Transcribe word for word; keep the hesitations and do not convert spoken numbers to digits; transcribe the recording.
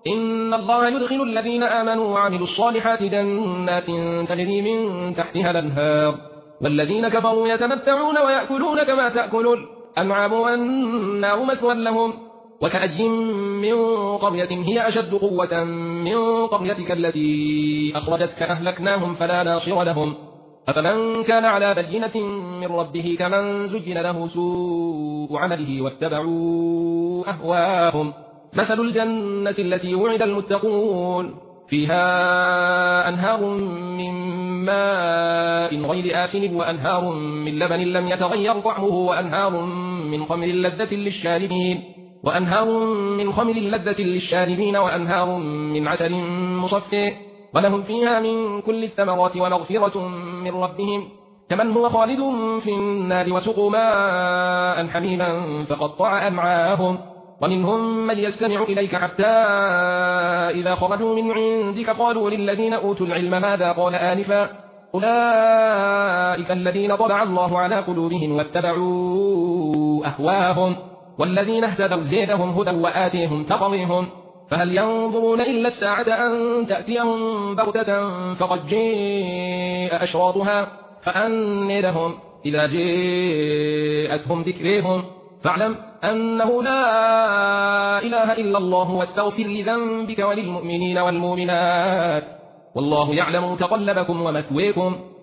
إن الله يدخل الذين آمنوا وعملوا الصالحات جنات تجري من تحتها الأنهار والذين كفروا يتمتعون ويأكلون كما تأكل الأنعام والنار مثوى لهم وكأي من قرية هي أشد قوة من قريتك التي أخرجتك أهلكناهم فلا ناصر لهم أفمن كان على بينة من ربه كمن زجن له سوء عمله واتبعوا أهواهم مثل الجنة التي وعد المتقون فيها أنهار من ماء غير آسن وأنهار من لبن لم يتغير طعمه وأنهار من خمر لذة للشاربين وأنهار من خمر لذة للشاربين وأنهار من عسل مصفى ولهم فيها من كل الثمرات ومغفرة من ربهم كمن هو خالد في النار وسقوا ماء حميما فقطع أمعاهم ومنهم من يستمع إليك حتى إذا خرجوا من عندك قالوا للذين أوتوا العلم ماذا قال آنفا أولئك الذين طبع الله على قلوبهم واتبعوا أهواهم والذين اهتدوا زيدهم هدى وآتيهم تقويهم فهل ينظرون إلا الساعة أن تأتيهم بغتة فقد جاء أشراطها فأني لهم إذا جاءتهم ذكرهم فاعلم أنه لا إله إلا الله واستغفر لذنبك وللمؤمنين والمؤمنات والله يعلم تقلبكم ومثويكم